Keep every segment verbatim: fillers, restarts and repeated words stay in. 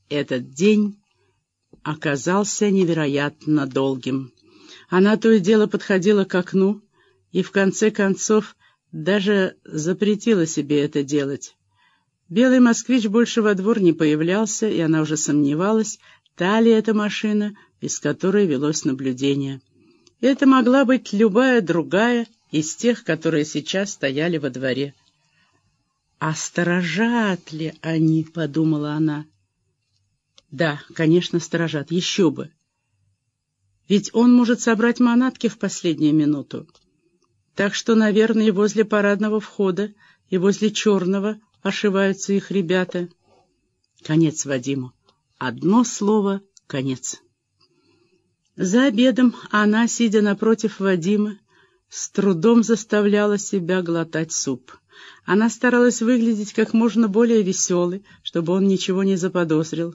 Этот день оказался невероятно долгим. Она то и дело подходила к окну и, в конце концов, даже запретила себе это делать. Белый москвич больше во двор не появлялся, и она уже сомневалась, та ли эта машина, из которой велось наблюдение. Это могла быть любая другая из тех, которые сейчас стояли во дворе. «А сторожат ли они?» — подумала она. «Да, конечно, сторожат, еще бы. Ведь он может собрать манатки в последнюю минуту. Так что, наверное, и возле парадного входа, и возле черного ошиваются их ребята. Конец Вадиму. Одно слово — конец». За обедом она, сидя напротив Вадима, с трудом заставляла себя глотать суп. Она старалась выглядеть как можно более веселой, чтобы он ничего не заподозрил.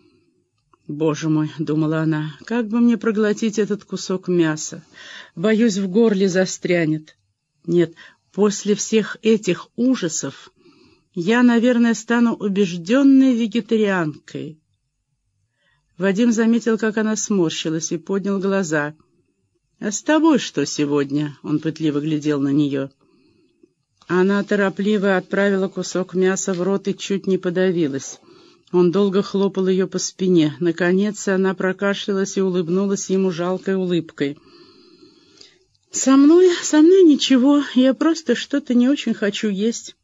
«Боже мой», — думала она, — «как бы мне проглотить этот кусок мяса? Боюсь, в горле застрянет. Нет, после всех этих ужасов я, наверное, стану убежденной вегетарианкой». Вадим заметил, как она сморщилась, и поднял глаза. «А с тобой что сегодня?» — он пытливо глядел на нее. Она торопливо отправила кусок мяса в рот и чуть не подавилась. Он долго хлопал ее по спине. Наконец она прокашлялась и улыбнулась ему жалкой улыбкой. «Со мной, со мной ничего, я просто что-то не очень хочу есть».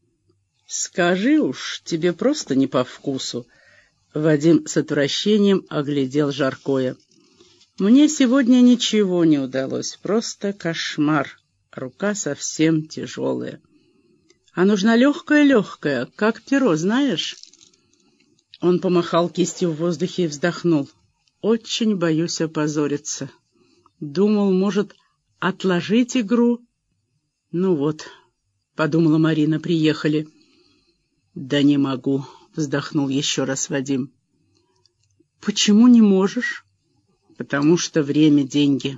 «Скажи уж, тебе просто не по вкусу». Вадим с отвращением оглядел жаркое. «Мне сегодня ничего не удалось, просто кошмар. Рука совсем тяжелая. А нужна легкая-легкая, как перо, знаешь?» Он помахал кистью в воздухе и вздохнул. «Очень боюсь опозориться. Думал, может, отложить игру?» «Ну вот», — подумала Марина, — «приехали». «Да не могу», — вздохнул еще раз Вадим. «Почему не можешь?» «Потому что время — деньги».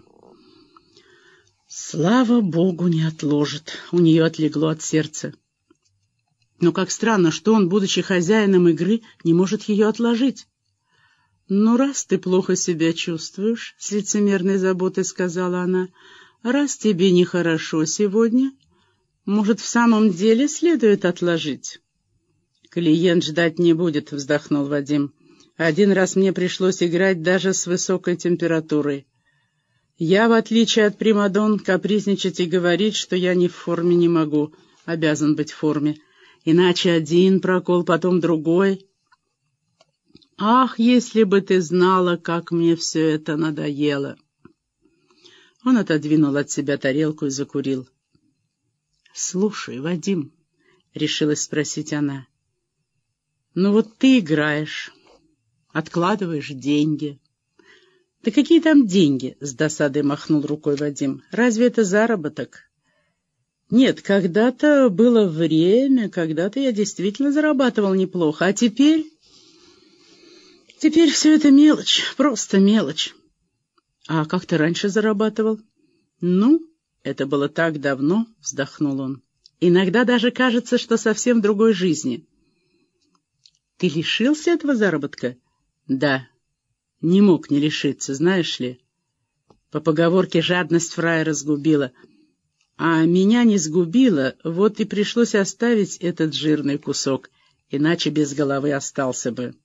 «Слава Богу, не отложит», — у нее отлегло от сердца. Но как странно, что он, будучи хозяином игры, не может ее отложить. «Ну, раз ты плохо себя чувствуешь», — с лицемерной заботой сказала она, — «раз тебе нехорошо сегодня, может, в самом деле следует отложить?» «Клиент ждать не будет», — вздохнул Вадим. «Один раз мне пришлось играть даже с высокой температурой. Я, в отличие от примадон, капризничать и говорить, что я не в форме, не могу, обязан быть в форме. Иначе один прокол, потом другой. Ах, если бы ты знала, как мне все это надоело!» Он отодвинул от себя тарелку и закурил. «Слушай, Вадим», — решилась спросить она, — «ну вот ты играешь, откладываешь деньги». «Да какие там деньги?» — с досадой махнул рукой Вадим. «Разве это заработок?» «Нет, когда-то было время, когда-то я действительно зарабатывал неплохо, а теперь...» «Теперь все это мелочь, просто мелочь». «А как ты раньше зарабатывал?» «Ну, это было так давно», — вздохнул он. «Иногда даже кажется, что совсем в другой жизни». «Ты лишился этого заработка?» «Да, не мог не лишиться, знаешь ли. По поговорке жадность фраера сгубила. А меня не сгубила, вот и пришлось оставить этот жирный кусок, иначе без головы остался бы».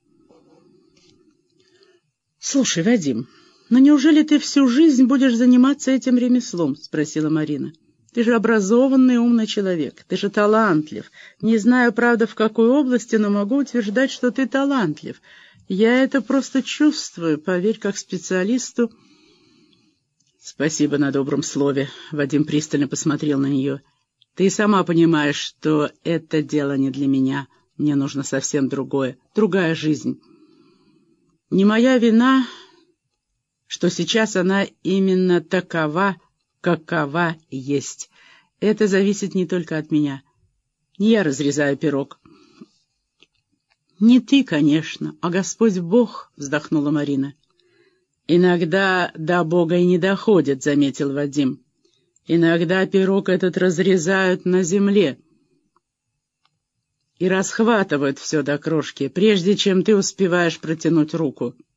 «Слушай, Вадим, ну неужели ты всю жизнь будешь заниматься этим ремеслом?» — спросила Марина. «Ты же образованный, умный человек, ты же талантлив. Не знаю, правда, в какой области, но могу утверждать, что ты талантлив. Я это просто чувствую, поверь, как специалисту». «Спасибо на добром слове», — Вадим пристально посмотрел на нее. «Ты сама понимаешь, что это дело не для меня. Мне нужно совсем другое, другая жизнь. Не моя вина, что сейчас она именно такова, какова есть. Это зависит не только от меня. Не я разрезаю пирог». «Не ты, конечно, а Господь Бог», — вздохнула Марина. «Иногда до Бога и не доходит», — заметил Вадим. «Иногда пирог этот разрезают на земле». и расхватывают все до крошки, прежде чем ты успеваешь протянуть руку.